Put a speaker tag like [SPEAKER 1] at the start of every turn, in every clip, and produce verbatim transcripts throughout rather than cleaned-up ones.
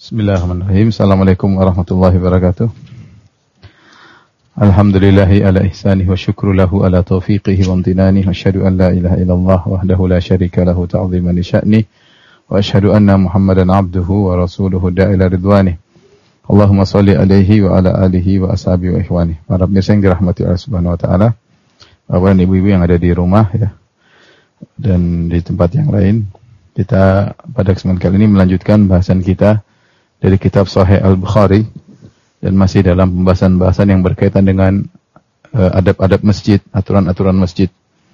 [SPEAKER 1] Bismillahirrahmanirrahim. Assalamualaikum warahmatullahi wabarakatuh. Alhamdulillahi ala ihsanihi wa syukru lahu ala taufiqihi wa amtinanihi wa asyhadu an la ilaha illallah wahdahu la syarika lahu ta'ziman li sya'ni wa asyhadu anna Muhammadan abduhu wa rasuluhu da'ila ridwani. Allahumma shalli alaihi wa ala alihi wa ashabihi wa ikhwani. Para pemirsa yang dirahmati Allah Subhanahu wa taala, Bapak dan Ibu-ibu yang ada di rumah ya dan di tempat yang lain, kita pada kesempatan kali ini melanjutkan bahasan kita dari kitab Sahih Al-Bukhari dan masih dalam pembahasan-pembahasan yang berkaitan dengan uh, adab-adab masjid, aturan-aturan masjid.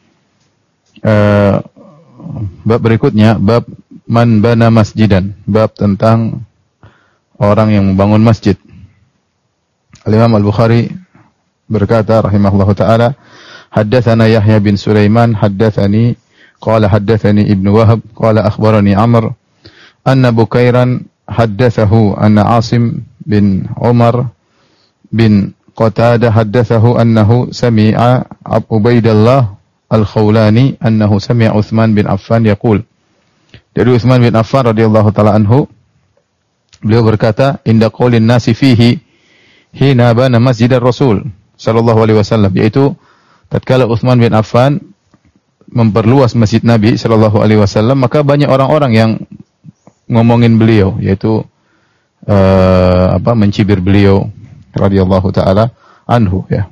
[SPEAKER 1] Uh, bab berikutnya, bab man bana masjidan, bab tentang orang yang membangun masjid. Al-Imam Al-Bukhari berkata rahimahullahu taala, haddatsana Yahya bin Sulaiman, haddatsani qala haddatsani Ibnu Wahab qala akhbarani Amr anna Bukairan haddathahu anna Asim bin Umar bin Qatadah haddathahu annahu sami'a Ubaidillah Al-Khawlani annahu sami'a Uthman bin Affan yaqul. Dari Uthman bin Affan radhiyallahu taala anhu, beliau berkata, inda qaulin nasi fihi hina bana masjidar Rasul sallallahu alaihi wasallam, yaitu tatkala Uthman bin Affan memperluas masjid Nabi sallallahu alaihi wasallam, maka banyak orang-orang yang ngomongin beliau, yaitu uh, apa mencibir beliau radhiyallahu taala anhu ya.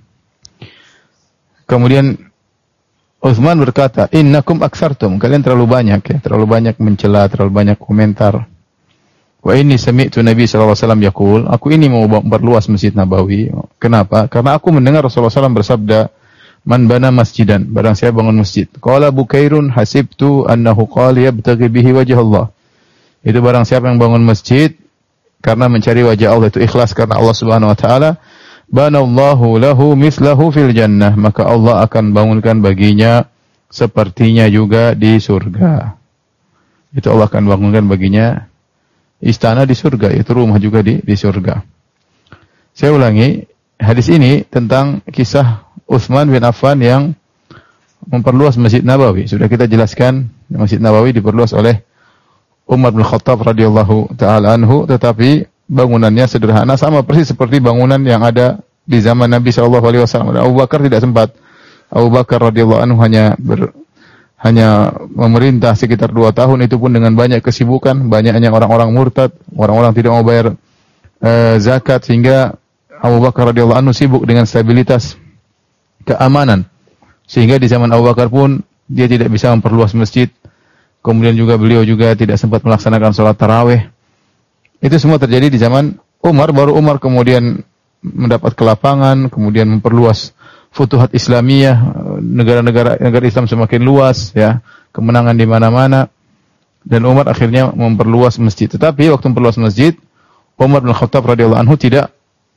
[SPEAKER 1] Kemudian Utsman berkata, innakum aktsartum, kalian terlalu banyak ya, terlalu banyak mencela, terlalu banyak komentar. Wa inni sami'tu Nabi sallallahu alaihi wasallam yaqul, aku ini mau memperluas Masjid Nabawi. Kenapa? Karena aku mendengar Rasulullah sallallahu alaihi wasallam bersabda, man bana masjidan, barang siapa bangun masjid. Qala Bukairun hasibtu annahu qala yabtaghi bihi wajh Allah. Itu barang siapa yang bangun masjid karena mencari wajah Allah, itu ikhlas karena Allah Subhanahu wa taala, banallahu lahu mislahu fil jannah, maka Allah akan bangunkan baginya sepertinya juga di surga. Itu Allah akan bangunkan baginya istana di surga, itu rumah juga di di surga. Saya ulangi, hadis ini tentang kisah Utsman bin Affan yang memperluas Masjid Nabawi. Sudah kita jelaskan, Masjid Nabawi diperluas oleh Umar bin Khattab radhiyallahu taala anhu, tetapi bangunannya sederhana, sama persis seperti bangunan yang ada di zaman Nabi sallallahu alaihi wasallam. Abu Bakar tidak sempat. Abu Bakar radhiyallahu anhu hanya ber, hanya memerintah sekitar dua tahun, itu pun dengan banyak kesibukan, banyaknya orang-orang murtad, orang-orang tidak mau bayar uh, zakat, sehingga Abu Bakar radhiyallahu anhu sibuk dengan stabilitas keamanan. Sehingga di zaman Abu Bakar pun dia tidak bisa memperluas masjid. Kemudian juga beliau juga tidak sempat melaksanakan sholat tarawih. Itu semua terjadi di zaman Umar. Baru Umar kemudian mendapat kelapangan, kemudian memperluas Futuhat Islamiyah, negara-negara negara Islam semakin luas, ya, kemenangan di mana-mana, dan Umar akhirnya memperluas masjid. Tetapi waktu memperluas masjid, Umar bin Khattab radhiyallahu anhu tidak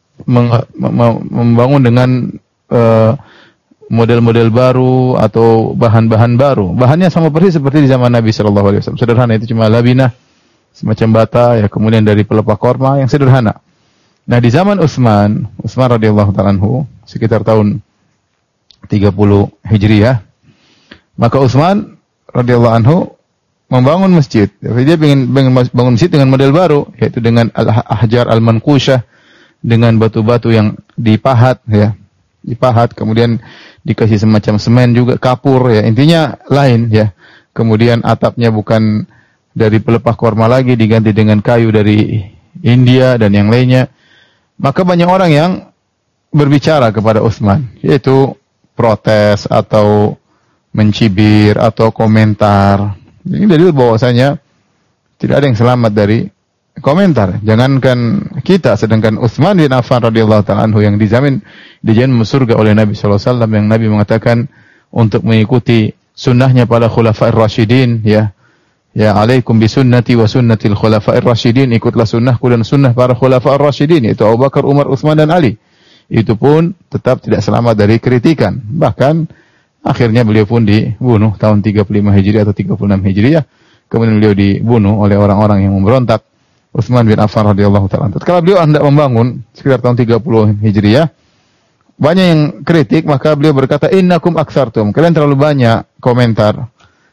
[SPEAKER 1] membangun dengan uh, model-model baru atau bahan-bahan baru. Bahannya sama persis seperti di zaman Nabi sallallahu alaihi wasallam. Sederhana, itu cuma labinah, semacam bata ya, kemudian dari pelepah korma yang sederhana. Nah, di zaman Utsman, Utsman radhiyallahu ta'ala anhu, sekitar tahun tiga puluh Hijriah, maka Utsman radhiyallahu anhu membangun masjid. Dia ingin bangun masjid dengan model baru, yaitu dengan al-ahjar al-manqushah, dengan batu-batu yang dipahat ya, dipahat, kemudian dikasih semacam semen juga, kapur ya, intinya lain ya. Kemudian atapnya bukan dari pelepah korma lagi, diganti dengan kayu dari India dan yang lainnya. Maka banyak orang yang berbicara kepada Utsman, yaitu protes atau mencibir atau komentar. Ini dalil bahwasanya tidak ada yang selamat dari komentar. Jangankan kita, sedangkan Utsman bin Affan radhiyallahu ta'ala anhu yang dijamin dijamin surga oleh Nabi sallallahu alaihi wasallam, yang Nabi mengatakan untuk mengikuti sunnahnya para khulafa'ir rasyidin ya. Ya, alaikum bisunnati wa sunnatil khulafa'ir rasyidin, ikutlah sunnahku dan sunnah para khulafa'ir rasyidin, yaitu Abu Bakar, Umar, Utsman dan Ali. Itu pun tetap tidak selamat dari kritikan. Bahkan akhirnya beliau pun dibunuh tahun tiga puluh lima Hijriah atau tiga puluh enam Hijriah. Kemudian beliau dibunuh oleh orang-orang yang memberontak. Utsman bin Affan radhiyallahu ta'ala. Kalau beliau hendak membangun sekitar tahun tiga puluh Hijriah, banyak yang kritik, maka beliau berkata, innakum aktsartum, kalian terlalu banyak komentar.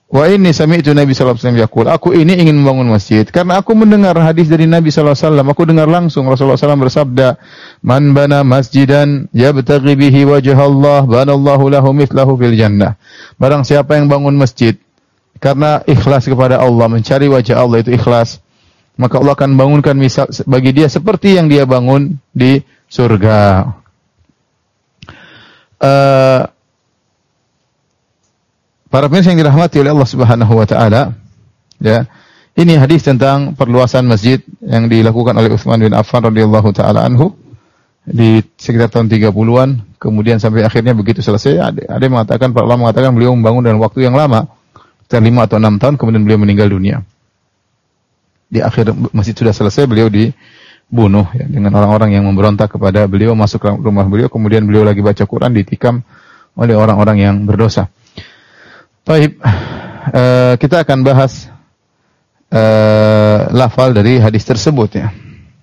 [SPEAKER 1] Wa inni sami'tu Nabi sallallahu alaihi wasallam yaqul, aku ini ingin membangun masjid karena aku mendengar hadis dari Nabi sallallahu alaihi wasallam. Aku dengar langsung Rasulullah sallallahu alaihi wasallam bersabda, "Man bana masjidan yabtaghi bihi wajha Allah, banallahu lahu mithlahu fil jannah." Barang siapa yang bangun masjid karena ikhlas kepada Allah, mencari wajah Allah itu ikhlas, maka Allah akan bangunkan misal bagi dia seperti yang dia bangun di surga. Uh, para pemirsa yang dirahmati oleh Allah Subhanahu wa taala, ya. Ini hadis tentang perluasan masjid yang dilakukan oleh Utsman bin Affan radhiyallahu taala anhu di sekitar tahun tiga puluhan, kemudian sampai akhirnya begitu selesai. Ada, ada yang mengatakan, para ulama mengatakan beliau membangun dalam waktu yang lama, sekitar lima atau enam tahun, kemudian beliau meninggal dunia. Di akhir masjid sudah selesai, beliau dibunuh ya, dengan orang-orang yang memberontak kepada beliau, masuk ke rumah beliau, kemudian beliau lagi baca Quran ditikam oleh orang-orang yang berdosa. Baik, uh, kita akan bahas uh, lafal dari hadis tersebut ya.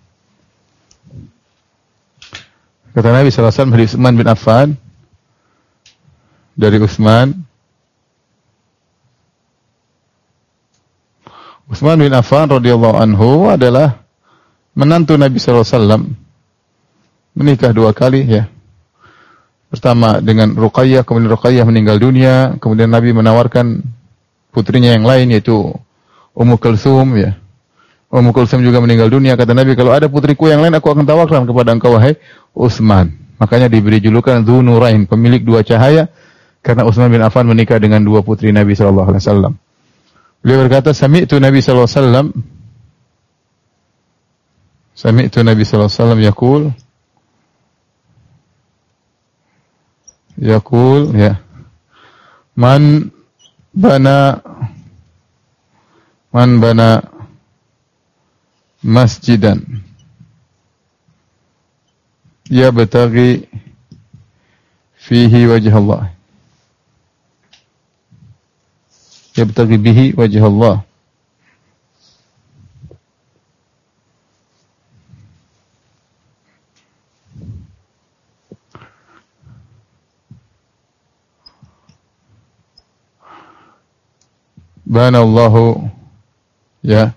[SPEAKER 1] Kata Nabi sallallahu alaihi wasallam dari Utsman bin Affan, dari Utsman Utsman bin Affan radhiyallahu anhu adalah menantu Nabi sallallahu alaihi wasallam, menikah dua kali ya. Pertama dengan Ruqayyah, kemudian Ruqayyah meninggal dunia, kemudian Nabi menawarkan putrinya yang lain yaitu Ummu Kulsum ya. Ummu Kulsum juga meninggal dunia, kata Nabi, kalau ada putriku yang lain aku akan tawarkan kepada engkau wahai Utsman. Makanya diberi julukan Dzu Nurain, pemilik dua cahaya, karena Utsman bin Affan menikah dengan dua putri Nabi sallallahu alaihi wasallam. Beliau berkata, sami'tu Nabi sallallahu alaihi wasallam Sami'tu Nabi sallallahu alaihi wasallam yaqul Yaqul ya. Man bana Man bana masjidan yabtaghi fihi wajh Allah. Yabtaghi bihi wajh Allah. Banallahu ya.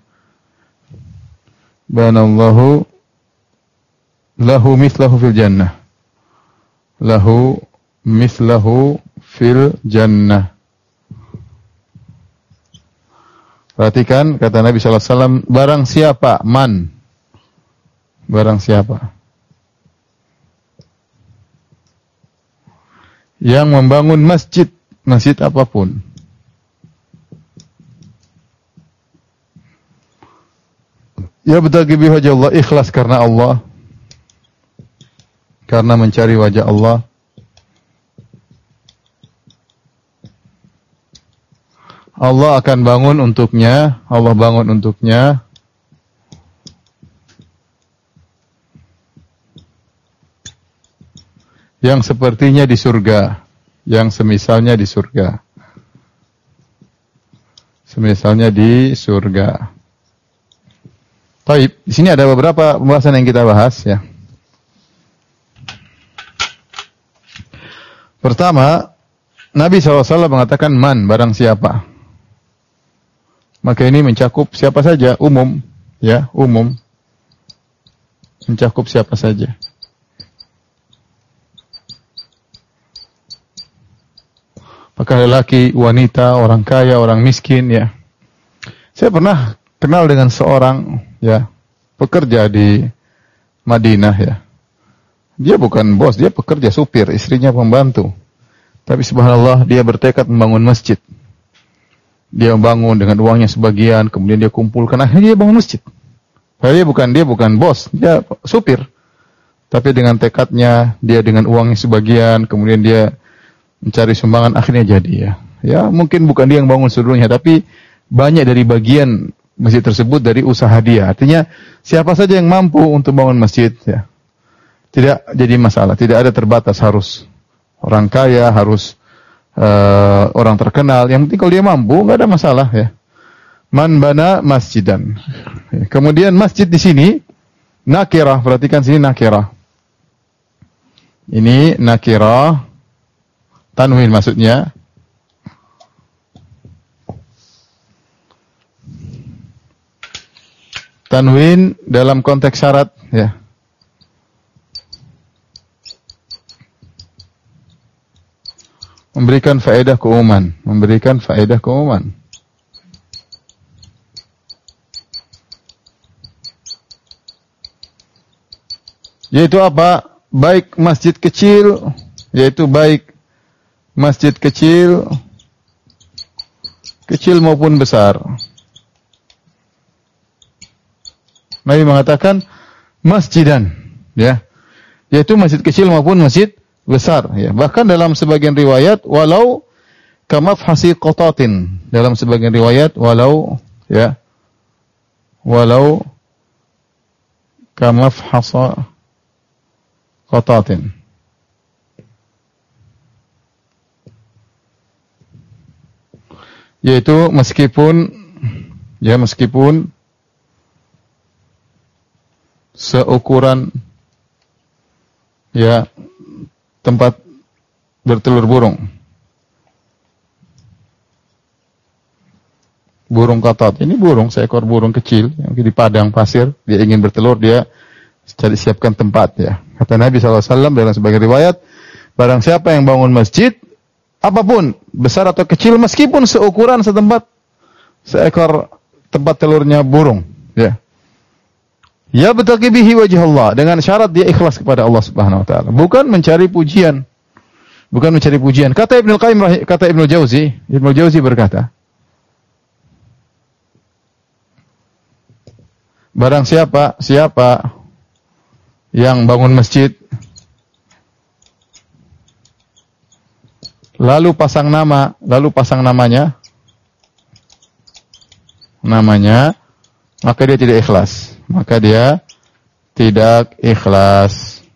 [SPEAKER 1] Banallahu lahu mithlahu fil jannah. Lahu mithlahu fil jannah. Perhatikan kata Nabi sallallahu alaihi wasallam, barang siapa man, barang siapa yang membangun masjid, masjid apapun, ya bertagi bihi wajah Allah, ikhlas karena Allah, karena mencari wajah Allah, Allah akan bangun untuknya, Allah bangun untuknya yang sepertinya di surga, yang semisalnya di surga. Semisalnya di surga. Baik, di sini ada beberapa pembahasan yang kita bahas ya. Pertama, Nabi shallallahu alaihi wasallam mengatakan man, barang siapa. Maka ini mencakup siapa saja, umum, ya, umum. Mencakup siapa saja. Apakah lelaki, wanita, orang kaya, orang miskin, ya. Saya pernah kenal dengan seorang, ya, pekerja di Madinah, ya. Dia bukan bos, dia pekerja, supir, istrinya pembantu. Tapi subhanallah, dia bertekad membangun masjid. Dia membangun dengan uangnya sebagian, kemudian dia kumpulkan, akhirnya dia bangun masjid. Dia bukan dia bukan bos, dia supir. Tapi dengan tekadnya, dia dengan uangnya sebagian, kemudian dia mencari sumbangan, akhirnya jadi ya. Ya, mungkin bukan dia yang bangun seluruhnya, tapi banyak dari bagian masjid tersebut dari usaha dia. Artinya, siapa saja yang mampu untuk bangun masjid, ya, tidak jadi masalah, tidak ada terbatas harus orang kaya, harus Uh, orang terkenal, yang penting kalau dia mampu, nggak ada masalah ya. Man bana masjidan. Kemudian masjid di sini nakirah, perhatikan sini nakirah. Ini nakirah, tanwin maksudnya. Tanwin dalam konteks syarat, ya. Memberikan faedah keumuman, memberikan faedah keumuman. Yaitu apa? Baik masjid kecil, yaitu baik masjid kecil, kecil maupun besar. Nabi mengatakan masjidan, ya, yaitu masjid kecil maupun masjid besar, ya. Bahkan dalam sebagian riwayat walau kamafhasi qatatin, dalam sebagian riwayat walau, ya, walau kamafhasa qatatin. Yaitu meskipun, ya, meskipun seukuran, ya, tempat bertelur burung. Burung qatat. Ini burung, seekor burung kecil yang di padang pasir, dia ingin bertelur, dia cari siapkan tempat, ya. Kata Nabi shallallahu alaihi wasallam dalam sebagian riwayat, barang siapa yang bangun masjid, apapun, besar atau kecil, meskipun seukuran setempat seekor tempat telurnya burung, ya. Ya betaqi bihi wajh Allah, dengan syarat dia ikhlas kepada Allah Subhanahu wa taala, bukan mencari pujian. Bukan mencari pujian. Kata Ibnu Qayyim, kata Ibnu Jauzi, Ibnu Jauzi berkata, barang siapa siapa yang bangun masjid lalu pasang nama, lalu pasang namanya namanya, maka dia tidak ikhlas. Maka dia tidak ikhlas.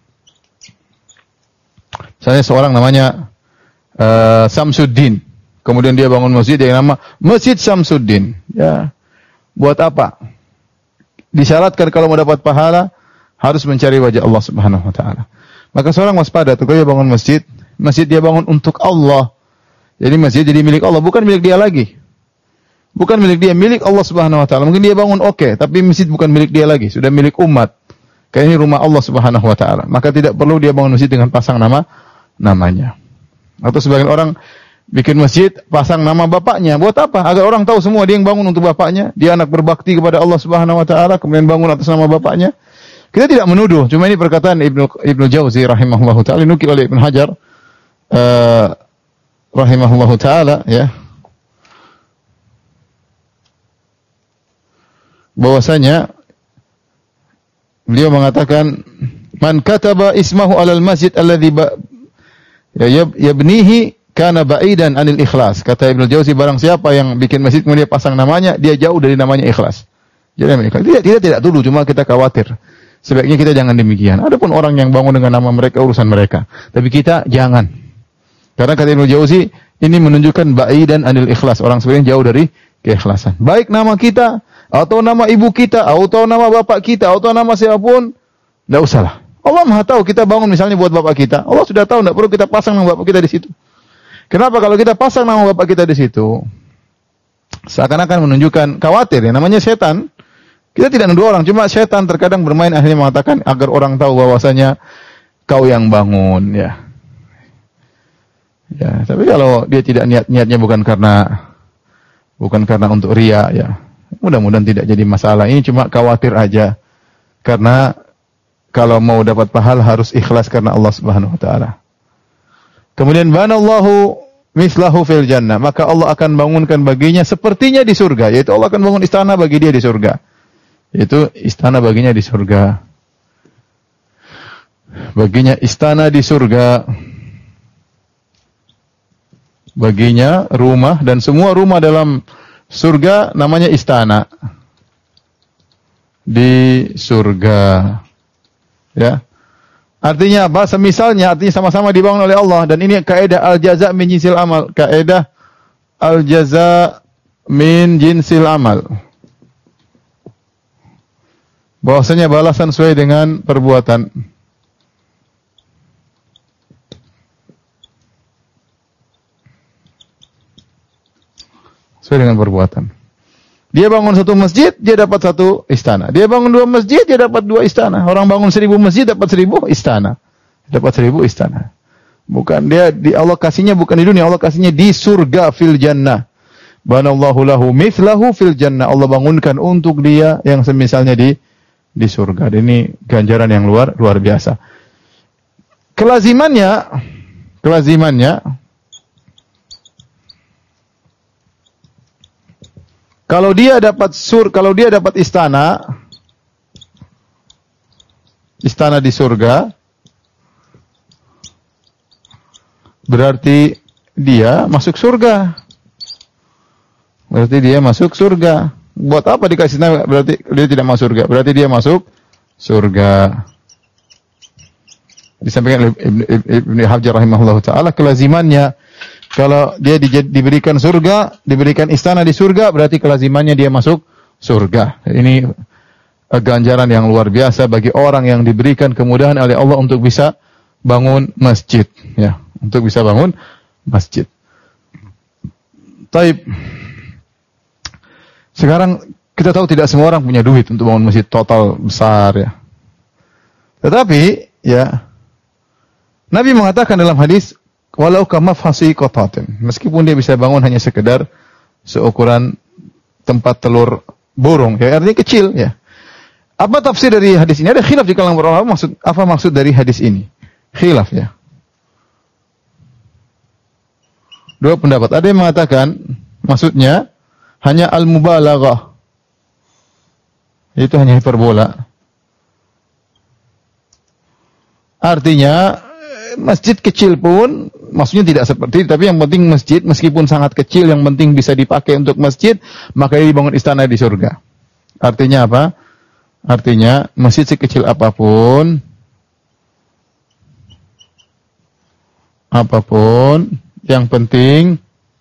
[SPEAKER 1] Misalnya seorang namanya uh, Samsuddin, kemudian dia bangun masjid dengan nama Masjid Samsuddin. Ya, buat apa? Disyaratkan kalau mau dapat pahala harus mencari wajah Allah Subhanahu wa taala. Maka seorang waspada, tuh dia bangun masjid, masjid dia bangun untuk Allah. Jadi masjid jadi milik Allah, bukan milik dia lagi. Bukan milik dia, milik Allah Subhanahu wa taala. Mungkin dia bangun oke, okay, tapi masjid bukan milik dia lagi, sudah milik umat. Kayak ini rumah Allah Subhanahu wa taala. Maka tidak perlu dia bangun masjid dengan pasang nama namanya. Atau sebagian orang bikin masjid pasang nama bapaknya. Buat apa? Agar orang tahu semua dia yang bangun untuk bapaknya, dia anak berbakti kepada Allah Subhanahu wa taala, kemudian bangun atas nama bapaknya. Kita tidak menuduh, cuma ini perkataan Ibnu Ibnu Jauzi rahimahullahu taala, nukil oleh Ibnu Hajar uh, rahimahullahu taala, ya. Bahwasanya beliau mengatakan man kataba ismahu alal masjid alladhi ya yabnihi kana ba'idan anil ikhlas. Kata Ibnu Jauzi, barang siapa yang bikin masjid kemudian dia pasang namanya, dia jauh dari namanya ikhlas. Jadi tidak tidak tidak dulu, cuma kita khawatir. Sebaiknya kita jangan demikian. Adapun orang yang bangun dengan nama mereka, urusan mereka. Tapi kita jangan. Karena kata Ibnu Jauzi, ini menunjukkan ba'idan anil ikhlas. Orang sebenarnya jauh dari keikhlasan. Baik nama kita, atau nama ibu kita, atau nama bapak kita, atau nama siapapun, tidak usahlah. Allah Maha tahu, kita bangun misalnya buat bapak kita. Allah sudah tahu, tidak perlu kita pasang nama bapak kita di situ. Kenapa? Kalau kita pasang nama bapak kita di situ, seakan-akan menunjukkan khawatir, ya, namanya setan. Kita tidak nuduh orang, cuma setan terkadang bermain, akhirnya mengatakan agar orang tahu bahwasanya kau yang bangun, ya. Ya, tapi kalau dia tidak niat-niatnya bukan karena bukan karena untuk riya, ya, mudah-mudahan tidak jadi masalah. Ini cuma khawatir aja. Karena kalau mau dapat pahala harus ikhlas karena Allah Subhanahu wa taala. Kemudian banallahu mislahu fil jannah, maka Allah akan bangunkan baginya sepertinya di surga, yaitu Allah akan bangun istana bagi dia di surga. Yaitu istana baginya di surga. Baginya istana di surga. Baginya rumah, dan semua rumah dalam surga namanya istana. Di surga. Ya. Artinya apa? Semisalnya, artinya sama-sama dibangun oleh Allah. Dan ini kaidah al-jaza' min jinsil amal. Kaidah al-jaza' min jinsil amal. Bahwasanya balasan sesuai dengan perbuatan. Sesuai dengan perbuatan. Dia bangun satu masjid, dia dapat satu istana. Dia bangun dua masjid, dia dapat dua istana. Orang bangun seribu masjid, dapat seribu istana. Dapat seribu istana. Bukan dia di alokasinya bukan di dunia, alokasinya di surga fil jannah. Banallahu lahu mithlahu fil jannah. Allah bangunkan untuk dia yang semisalnya di di surga. Ini ganjaran yang luar luar biasa. Kelazimannya, kelazimannya, kalau dia dapat sur, kalau dia dapat istana, istana di surga, berarti dia masuk surga. Berarti dia masuk surga. Buat apa dikasih nama? Berarti dia tidak masuk surga. Berarti dia masuk surga. Disampaikan oleh Ibnu Hajar rahimahullah taala, kelazimannya kalau dia di, diberikan surga, diberikan istana di surga, berarti kelazimannya dia masuk surga. Ini ganjaran yang luar biasa bagi orang yang diberikan kemudahan oleh Allah untuk bisa bangun masjid, ya, untuk bisa bangun masjid. Taib. Sekarang kita tahu tidak semua orang punya duit untuk bangun masjid total besar, ya. Tetapi, ya, Nabi mengatakan dalam hadis, walau kamafhasi qatatin, meskipun dia bisa bangun hanya sekedar seukuran tempat telur burung, ya, artinya kecil, ya. Apa tafsir dari hadis ini? Ada khilaf di kalangan para ulama, maksud apa maksud dari hadis ini? Khilaf, ya. Dua pendapat. Ada yang mengatakan maksudnya hanya al-mubalaghah. Itu hanya hiperbola. Artinya masjid kecil pun, maksudnya tidak seperti itu, tapi yang penting masjid meskipun sangat kecil, yang penting bisa dipakai untuk masjid, maka dibangun istana di surga. Artinya apa? Artinya masjid sekecil apapun, apapun, yang penting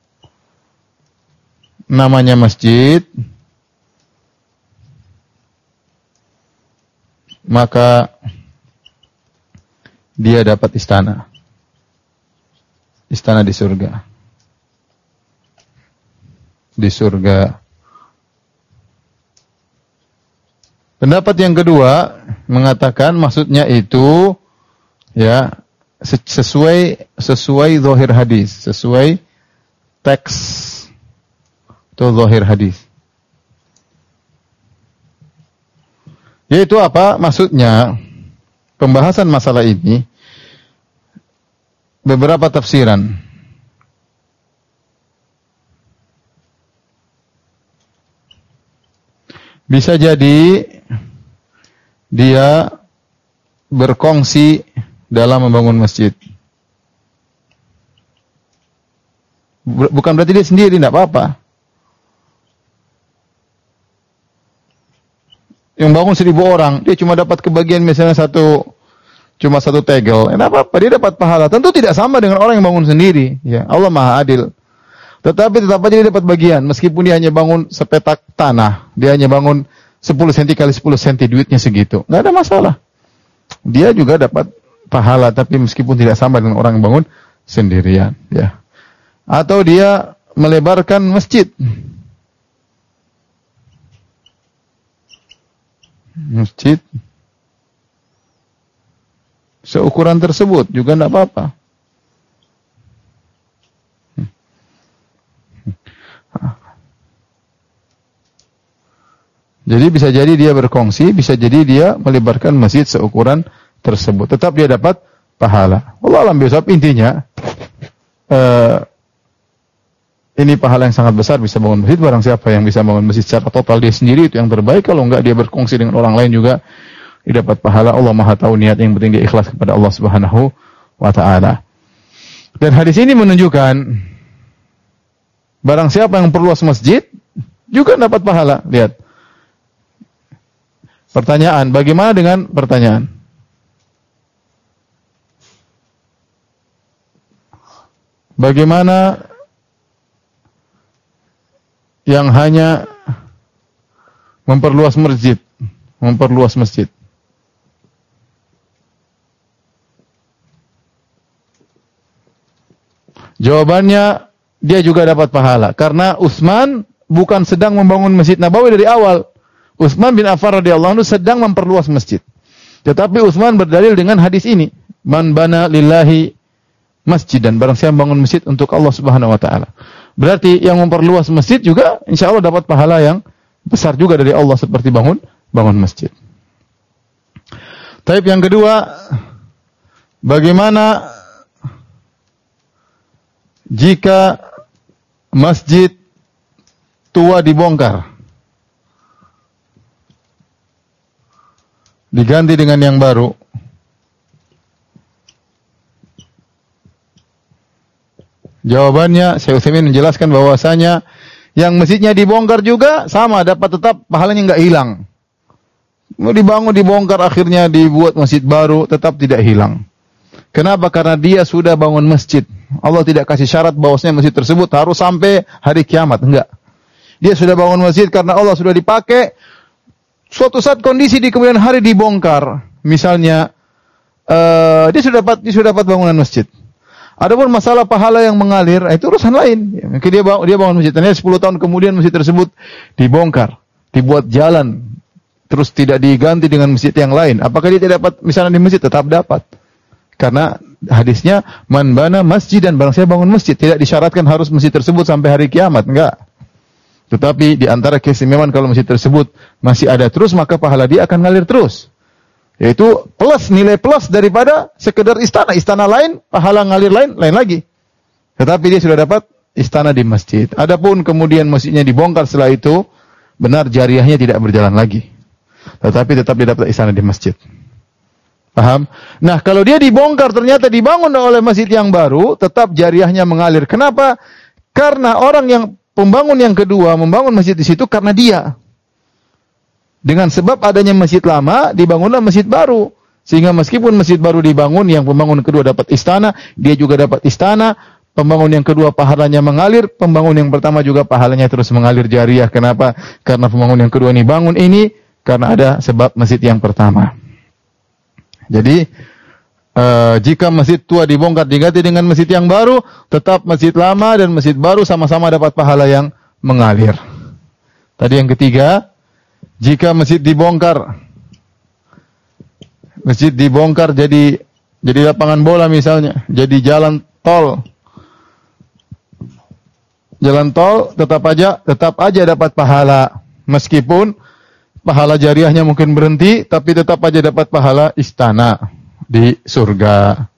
[SPEAKER 1] namanya masjid, maka dia dapat istana. Istana di surga. Di surga. Pendapat yang kedua mengatakan maksudnya itu, ya, sesuai sesuai zahir hadis, sesuai teks atau zahir hadis. Yaitu apa? Maksudnya pembahasan masalah ini beberapa tafsiran. Bisa jadi dia berkongsi dalam membangun masjid. Bukan berarti dia sendiri, tidak apa-apa. Yang bangun seribu orang, dia cuma dapat kebagian misalnya satu, cuma satu tegel, enggak apa-apa, dia dapat pahala. Tentu tidak sama dengan orang yang bangun sendiri. Ya, Allah Maha Adil. Tetapi tetap aja dia dapat bagian, meskipun dia hanya bangun sepetak tanah, dia hanya bangun sepuluh sentimeter kali sepuluh sentimeter, duitnya segitu, nggak ada masalah. Dia juga dapat pahala, tapi meskipun tidak sama dengan orang yang bangun sendirian. Ya. Atau dia melebarkan masjid. Masjid seukuran tersebut juga tidak apa-apa. Jadi bisa jadi dia berkongsi, bisa jadi dia melebarkan masjid seukuran tersebut. Tetap dia dapat pahala. Allah alam bisawab, intinya uh, ini pahala yang sangat besar bisa bangun masjid. Barang siapa yang bisa bangun masjid secara total dia sendiri, itu yang terbaik. Kalau enggak dia berkongsi dengan orang lain juga dia dapat pahala. Allah Maha tahu niat, yang penting dia ikhlas kepada Allah Subhanahu wa taala. Dan hadis ini menunjukkan barang siapa yang perluas masjid juga dapat pahala. Lihat. Pertanyaan, bagaimana dengan pertanyaan? Bagaimana yang hanya memperluas masjid, memperluas masjid? Jawabannya, dia juga dapat pahala. Karena Utsman bukan sedang membangun Masjid Nabawi dari awal. Utsman bin Affan radhiyallahu anhu sedang memperluas masjid. Tetapi Utsman berdalil dengan hadis ini, man bana lillahi masjidan, barang siapa bangun masjid untuk Allah Subhanahu wa taala. Berarti yang memperluas masjid juga insyaallah dapat pahala yang besar juga dari Allah seperti bangun bangun masjid. Taib yang kedua, bagaimana jika masjid tua dibongkar, diganti dengan yang baru? Jawabannya, Syekh Utsaimin menjelaskan bahwasanya yang masjidnya dibongkar juga sama, dapat tetap pahalanya enggak hilang. Mau dibangun, dibongkar, akhirnya dibuat masjid baru, tetap tidak hilang. Kenapa? Karena dia sudah bangun masjid. Allah tidak kasih syarat bahwasanya masjid tersebut harus sampai hari kiamat, enggak. Dia sudah bangun masjid karena Allah sudah dipakai. Suatu saat kondisi di kemudian hari dibongkar, misalnya uh, dia sudah dapat dia sudah dapat bangunan masjid. Adapun masalah pahala yang mengalir, itu urusan lain. Mungkin dia bangun, dia bangun masjid, ternyata sepuluh tahun kemudian masjid tersebut dibongkar, dibuat jalan, terus tidak diganti dengan masjid yang lain. Apakah dia tidak dapat misalnya di masjid? Tetap dapat. Karena hadisnya man bana masjid, dan barang siapa bangun masjid, tidak disyaratkan harus masjid tersebut sampai hari kiamat, enggak. Tetapi di antara keistimewaan kalau masjid tersebut masih ada terus, maka pahala dia akan ngalir terus. Yaitu plus, nilai plus daripada sekedar istana. Istana lain, pahala ngalir lain, lain lagi. Tetapi dia sudah dapat istana di masjid. Adapun kemudian masjidnya dibongkar setelah itu, benar jariahnya tidak berjalan lagi. Tetapi tetap dia dapat istana di masjid. Paham? Nah, kalau dia dibongkar ternyata dibangun oleh masjid yang baru, tetap jariahnya mengalir. Kenapa? Karena orang yang pembangun yang kedua membangun masjid di situ karena dia. Dengan sebab adanya masjid lama, dibangunlah masjid baru. Sehingga meskipun masjid baru dibangun, yang pembangun kedua dapat istana, dia juga dapat istana. Pembangun yang kedua pahalanya mengalir, pembangun yang pertama juga pahalanya terus mengalir jariah. Kenapa? Karena pembangun yang kedua ini bangun ini karena ada sebab masjid yang pertama. Jadi uh, jika masjid tua dibongkar diganti dengan masjid yang baru, tetap masjid lama dan masjid baru sama-sama dapat pahala yang mengalir. Tadi yang ketiga, jika masjid dibongkar, masjid dibongkar jadi jadi lapangan bola misalnya, jadi jalan tol, jalan tol tetap aja tetap aja dapat pahala, meskipun pahala jariahnya mungkin berhenti, tapi tetap aja dapat pahala istana di surga.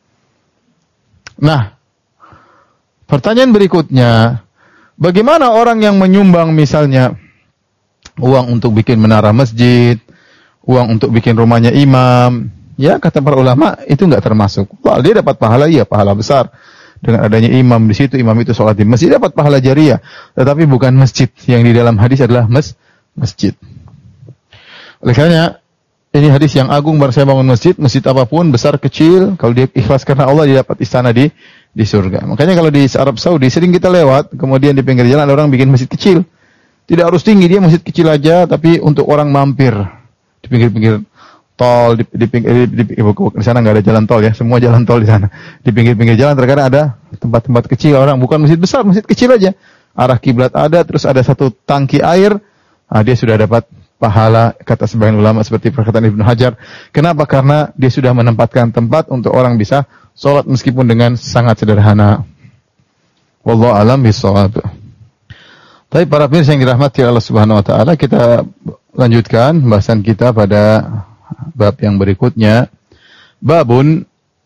[SPEAKER 1] Nah, pertanyaan berikutnya, bagaimana orang yang menyumbang misalnya uang untuk bikin menara masjid, uang untuk bikin rumahnya imam? Ya, kata para ulama, itu enggak termasuk. Wah, dia dapat pahala, iya, pahala besar. Dengan adanya imam di situ, imam itu sholat di masjid, dapat pahala jariah. Tetapi bukan masjid. Yang di dalam hadis adalah mas, masjid. Oleh karena ini hadis yang agung, barang saya bangun masjid, masjid apapun, besar kecil, kalau dia ikhlas karena Allah, dia dapat istana di di surga. Makanya kalau di Arab Saudi sering kita lewat, kemudian di pinggir jalan ada orang bikin masjid kecil. Tidak harus tinggi, dia masjid kecil aja, tapi untuk orang mampir di pinggir-pinggir tol, di di pinggir di, di, di, di sana nggak ada jalan tol ya, semua jalan tol di sana. Di pinggir-pinggir jalan terkadang ada tempat-tempat kecil orang, bukan masjid besar, masjid kecil aja. Arah kiblat ada, terus ada satu tangki air, nah, dia sudah dapat pahala, kata sebagian ulama seperti perkataan Ibnu Hajar. Kenapa? Karena dia sudah menempatkan tempat untuk orang bisa sholat meskipun dengan sangat sederhana. Wallahu a'lam bishawab. Tapi para pemirsa yang dirahmati Allah Subhanahu wa taala, kita lanjutkan bahasan kita pada bab yang berikutnya. Babun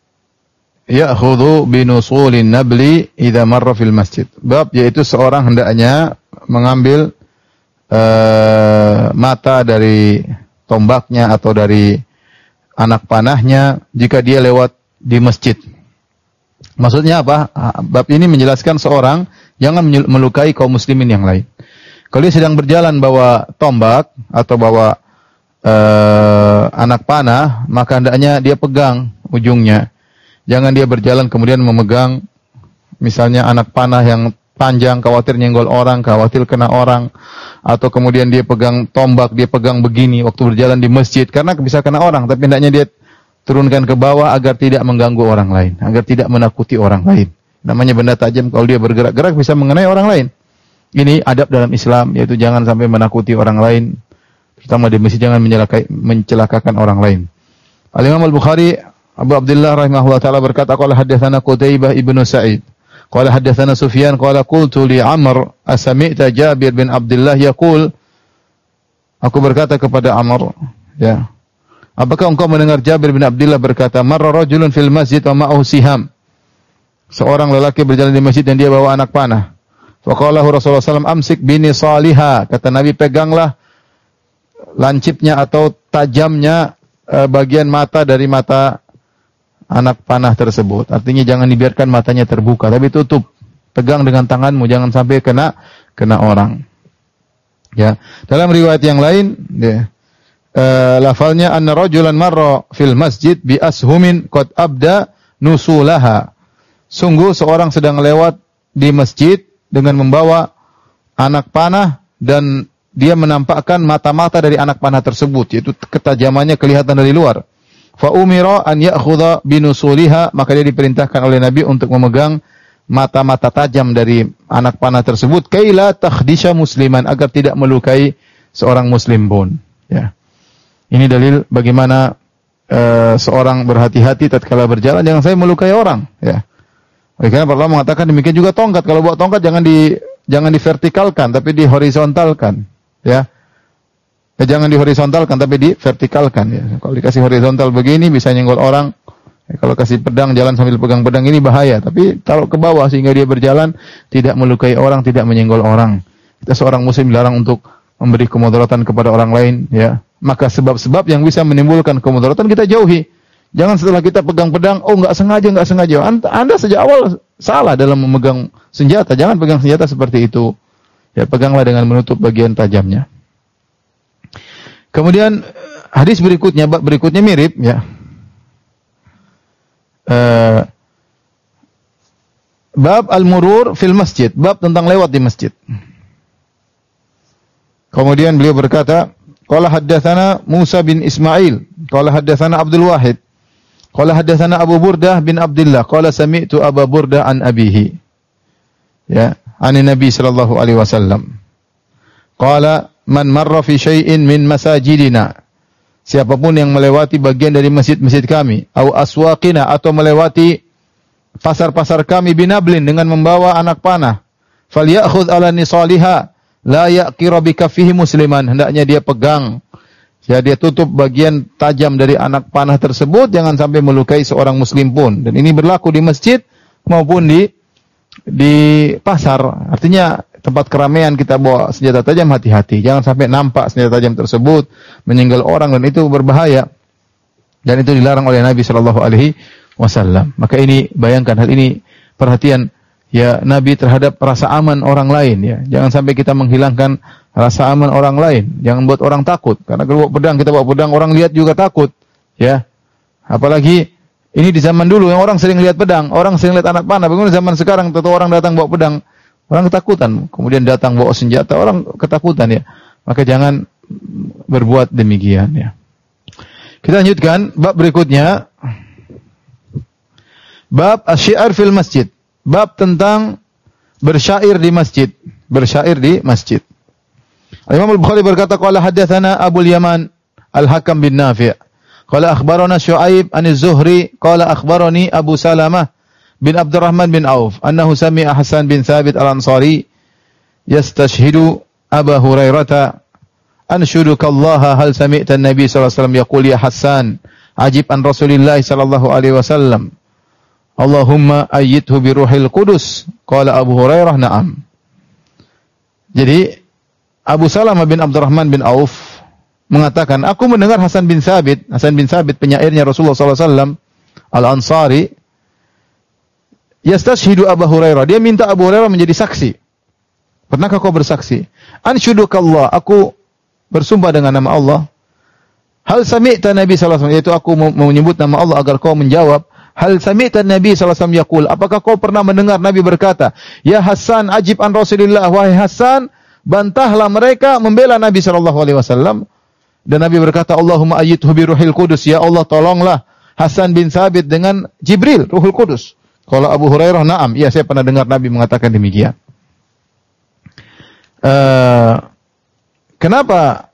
[SPEAKER 1] ya'khudhu binusulin nabli idza marra fil masjid. Bab yaitu seorang hendaknya mengambil Uh, mata dari tombaknya atau dari anak panahnya jika dia lewat di masjid. Maksudnya apa? Bab ini menjelaskan seorang jangan melukai kaum muslimin yang lain. Kalau dia sedang berjalan bawa tombak atau bawa uh, anak panah, maka hendaknya dia pegang ujungnya. Jangan dia berjalan kemudian memegang misalnya anak panah yang panjang, khawatir nyenggol orang, khawatir kena orang, atau kemudian dia pegang tombak, dia pegang begini waktu berjalan di masjid, karena bisa kena orang, tapi hendaknya dia turunkan ke bawah agar tidak mengganggu orang lain, agar tidak menakuti orang lain. Namanya benda tajam, kalau dia bergerak-gerak bisa mengenai orang lain. Ini adab dalam Islam, yaitu jangan sampai menakuti orang lain, terutama di masjid, jangan mencelakakan orang lain. Al-Imam Al-Bukhari Abu Abdullah rahimahullah taala berkata, qala haddatsana Qutaibah ibnu Sa'id, qala haddatsana Sufyan, qala qultu li Amr, asami'ta Jabir bin Abdullah yaqul, aku berkata kepada Amr, ya, apakah engkau mendengar Jabir bin Abdullah berkata, marra rajulun fil masjid wa ma'ahu siham, seorang lelaki berjalan di masjid dan dia bawa anak panah. Faqalahu Rasulullah sallallahu alaihi wasallam, amsik bini salihah, kata Nabi, peganglah lancipnya atau tajamnya e, bagian mata dari mata anak panah tersebut. Artinya jangan dibiarkan matanya terbuka, tapi tutup. Pegang dengan tanganmu, jangan sampai kena kena orang. Ya. Dalam riwayat yang lain, ya, e, lafalnya anna rajulan marra fil masjid bi ashumin qad abda nusulaha. Sungguh seorang sedang lewat di masjid dengan membawa anak panah dan dia menampakkan mata-mata dari anak panah tersebut, yaitu ketajamannya kelihatan dari luar. Fa umira an ya'khudha binusuliha, maka dia diperintahkan oleh Nabi untuk memegang mata-mata tajam dari anak panah tersebut, kaila takhdisha musliman, agar tidak melukai seorang muslim pun. Ya. Ini dalil bagaimana uh, seorang berhati-hati tatkala berjalan, jangan sampai melukai orang, ya. Karena Allah mengatakan demikian juga tongkat. Kalau bawa tongkat jangan di jangan divertikalkan, tapi dihorizontalkan, ya. Ya, jangan dihorizontalkan tapi divertikalkan, ya. Kalau dikasih horizontal begini bisa nyenggol orang. Ya, kalau kasih pedang jalan sambil pegang pedang ini bahaya, tapi taruh ke bawah sehingga dia berjalan tidak melukai orang, tidak menyenggol orang. Kita seorang muslim dilarang untuk memberi kemudaratan kepada orang lain, ya. Maka sebab-sebab yang bisa menimbulkan kemudaratan kita jauhi. Jangan setelah kita pegang pedang, oh enggak sengaja, enggak sengaja. Anda sejak awal salah dalam memegang senjata. Jangan pegang senjata seperti itu. Ya, peganglah dengan menutup bagian tajamnya. Kemudian hadis berikutnya, bab berikutnya mirip, ya. Uh, bab al-murur fil masjid, bab tentang lewat di masjid. Kemudian beliau berkata, qala haddatsana Musa bin Ismail, qala haddatsana Abdul Wahid, qala haddatsana Abu Burdah bin Abdullah, qala sami'tu Abu Burdah an abihi. Ya, an Nabi sallallahu alaihi wasallam. Qala man marra fi syai'in min masajidina. Siapapun yang melewati bagian dari masjid-masjid kami, au aswaqina, atau melewati pasar-pasar kami, binablin, dengan membawa anak panah, falyakhudh ala nisaliha la yaqira bi kaffihi musliman, hendaknya dia pegang, ya, dia tutup bagian tajam dari anak panah tersebut, jangan sampai melukai seorang muslim pun. Dan ini berlaku di masjid maupun di di pasar. Artinya tempat keramaian kita bawa senjata tajam, hati-hati. Jangan sampai nampak senjata tajam tersebut menyenggol orang, dan itu berbahaya. Dan itu dilarang oleh Nabi sallallahu alaihi wasallam. Maka ini, bayangkan hal ini, perhatian ya Nabi terhadap rasa aman orang lain, ya. Jangan sampai kita menghilangkan rasa aman orang lain. Jangan buat orang takut. Karena kalau bawa pedang, kita bawa pedang, orang lihat juga takut, ya. Apalagi ini di zaman dulu yang orang sering lihat pedang, orang sering lihat anak panah. Bagaimana zaman sekarang, tentu orang datang bawa pedang, orang ketakutan. Kemudian datang bawa senjata, orang ketakutan, ya. Maka jangan berbuat demikian, ya. Kita lanjutkan bab berikutnya. Bab asy-syi'r fil masjid. Bab tentang bersyair di masjid. Bersyair di masjid. Imam Al-Bukhari berkata, qala haddatsana Abul Yaman Al-Hakam bin Nafi'. Qala akhbarana Syu'aib an Az-Zuhri qala akhbarani Abu Salamah bin Abdurrahman bin Auf annahu sami'a Hasan bin Thabit Al-Ansari yastashhidu Abu Hurairah, anshuduka Allah hal sami'ta an-nabi sallallahu alaihi wasallam yaqul ya Hasan ajib an Rasulillah sallallahu alaihi wasallam Allahumma ayyidhu bi ruhil qudus. Qala Abu Hurairah na'am. Jadi Abu Salamah bin Abdurrahman bin Auf mengatakan, aku mendengar Hasan bin Thabit, Hasan bin Thabit penyairnya Rasulullah sallallahu alaihi wasallam, Al-Ansari, yastashhidu Abu Hurairah, dia minta Abu Hurairah menjadi saksi. Pernahkah kau bersaksi? Anshudukallah, aku bersumpah dengan nama Allah. Hal sami'ta Nabi sallallahu alaihi wasallam, yaitu aku menyebut nama Allah agar kau menjawab. Hal sami'ta Nabi sallallahu alaihi wasallam yaqul, apakah kau pernah mendengar Nabi berkata, ya Hasan ajib an Rasulillah, wahai Hasan, bantahlah mereka membela Nabi sallallahu alaihi wasallam. Dan Nabi berkata, Allahumma ayyidhu bi ruhil qudus, ya Allah tolonglah Hasan bin Thabit dengan Jibril, Ruhul Qudus. Kalau Abu Hurairah, na'am, iya saya pernah dengar Nabi mengatakan demikian. uh, kenapa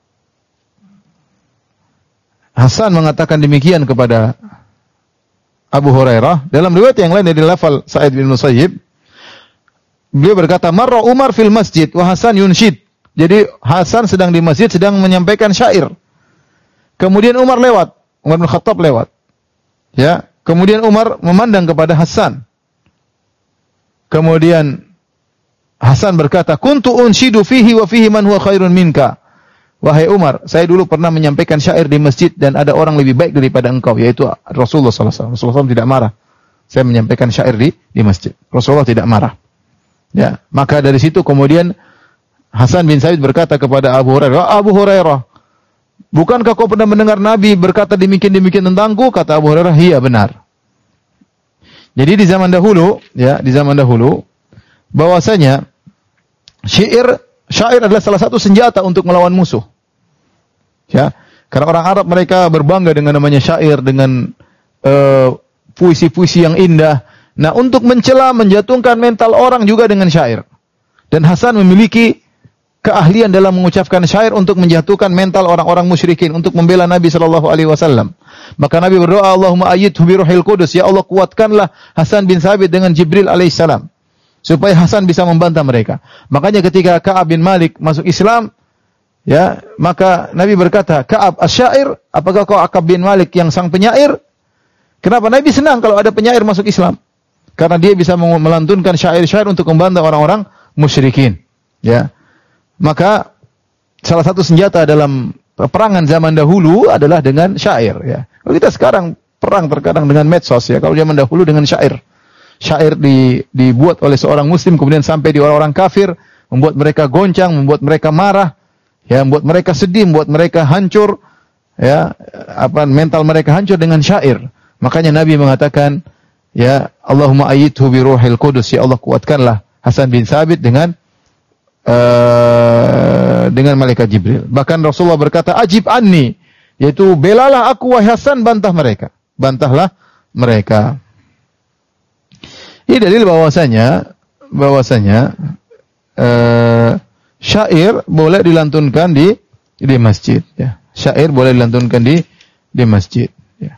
[SPEAKER 1] Hasan mengatakan demikian kepada Abu Hurairah? Dalam riwayat yang lain dari lafal Sa'id bin Musayyib, beliau berkata, "Marra Umar fil masjid wa Hasan yunshid." Jadi Hasan sedang di masjid sedang menyampaikan syair. Kemudian Umar lewat, Umar bin Khattab lewat. Ya, kemudian Umar memandang kepada Hasan. Kemudian Hasan berkata, "Kuntu unshidu fihi wa fihi man huwa khairun minka." Wahai Umar, saya dulu pernah menyampaikan syair di masjid dan ada orang lebih baik daripada engkau, yaitu Rasulullah sallallahu alaihi wasallam. Rasulullah sallallahu alaihi wasallam tidak marah. Saya menyampaikan syair di di masjid. Rasulullah tidak marah. Ya, maka dari situ kemudian Hasan bin Sabit berkata kepada Abu Hurairah, "Abu Hurairah, bukankah kau pernah mendengar Nabi berkata demikian-demikian tentangku?" Kata Abu Hurairah, "Iya, benar." Jadi di zaman dahulu, ya, di zaman dahulu bahwasanya syair syair adalah salah satu senjata untuk melawan musuh. Ya, karena orang Arab mereka berbangga dengan namanya syair, dengan uh, puisi-puisi yang indah. Nah, untuk mencela, menjatuhkan mental orang juga dengan syair. Dan Hasan memiliki keahlian dalam mengucapkan syair untuk menjatuhkan mental orang-orang musyrikin, untuk membela Nabi sallallahu alaihi wasallam. Maka Nabi berdoa, "Allahumma ayyidhu bi ruhil qudus." Ya Allah, kuatkanlah Hasan bin Sabit dengan Jibril alaihissalam, supaya Hasan bisa membantah mereka. Makanya ketika Ka'ab bin Malik masuk Islam, ya, maka Nabi berkata, "Ka'ab asyair, apakah kau Ka'ab bin Malik yang sang penyair?" Kenapa Nabi senang kalau ada penyair masuk Islam? Karena dia bisa melantunkan syair-syair untuk membantah orang-orang musyrikin. Ya. Maka salah satu senjata dalam peperangan zaman dahulu adalah dengan syair. Ya. Kalau kita sekarang perang terkadang dengan medsos, ya. Kalau zaman dahulu dengan syair. Syair di, dibuat oleh seorang muslim kemudian sampai di orang-orang kafir, membuat mereka goncang, membuat mereka marah, ya, membuat mereka sedih, membuat mereka hancur, ya, apa mental mereka hancur dengan syair. Makanya Nabi mengatakan, ya, Allahumma ayyidhu bi ruhil qudus, ya Allah kuatkanlah Hasan bin Sabit dengan uh, dengan malaikat Jibril. Bahkan Rasulullah berkata, "Ajib anni," yaitu belalah aku wahai Hasan, bantah mereka. Bantahlah mereka. Ini dalil bahwasanya bahwasanya uh, syair boleh dilantunkan di di masjid, ya. Syair boleh dilantunkan di di masjid, ya.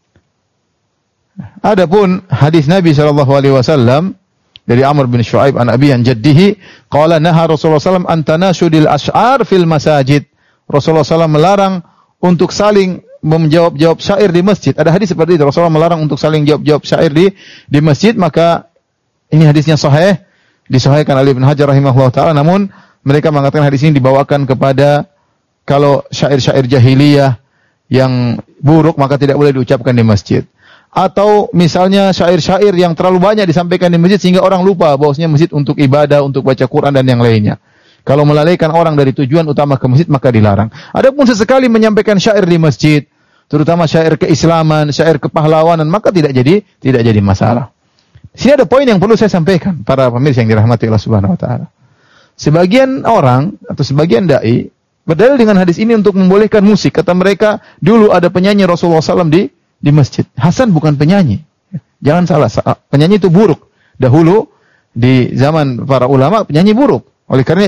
[SPEAKER 1] Adapun hadis Nabi sallallahu alaihi wasallam dari Amr bin Shu'aib an Abi an jaddihi qala naha Rasulullah sallallahu alaihi wasallam an tanashudil ash'ar fil masajid. Rasulullah sallallahu alaihi wasallam melarang untuk saling menjawab-jawab syair di masjid. Ada hadis seperti itu, Rasulullah melarang untuk saling jawab-jawab syair di di masjid. Maka ini hadisnya sahih, disahihkan oleh Ibnu Hajar rahimahullah taala, namun mereka mengatakan hadis ini dibawakan kepada kalau syair-syair jahiliyah yang buruk maka tidak boleh diucapkan di masjid. Atau misalnya syair-syair yang terlalu banyak disampaikan di masjid sehingga orang lupa bahwasanya masjid untuk ibadah, untuk baca Quran dan yang lainnya. Kalau melalaikan orang dari tujuan utama ke masjid maka dilarang. Adapun sesekali menyampaikan syair di masjid, terutama syair keislaman, syair kepahlawanan, maka tidak jadi tidak jadi masalah. Di sini ada poin yang perlu saya sampaikan para pemirsa yang dirahmati Allah Subhanahu wa taala. Sebagian orang atau sebagian dai berdalil dengan hadis ini untuk membolehkan musik. Kata mereka, dulu ada penyanyi Rasulullah sallallahu alaihi wasallam di di masjid. Hasan bukan penyanyi. Jangan salah, penyanyi itu buruk. Dahulu di zaman para ulama penyanyi buruk. Oleh karena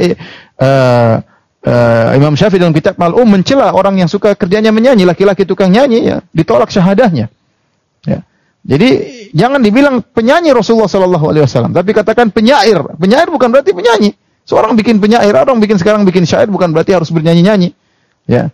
[SPEAKER 1] uh, uh, Imam Syafi'i dalam kitab Al-Um mencela orang yang suka kerjanya menyanyi, laki-laki tukang nyanyi, ya, ditolak syahadahnya. Ya. Jadi jangan dibilang penyanyi Rasulullah sallallahu alaihi wasallam, tapi katakan penyair. Penyair bukan berarti penyanyi. Seorang bikin penyair, orang bikin sekarang bikin syair bukan berarti harus bernyanyi-nyanyi. Ya.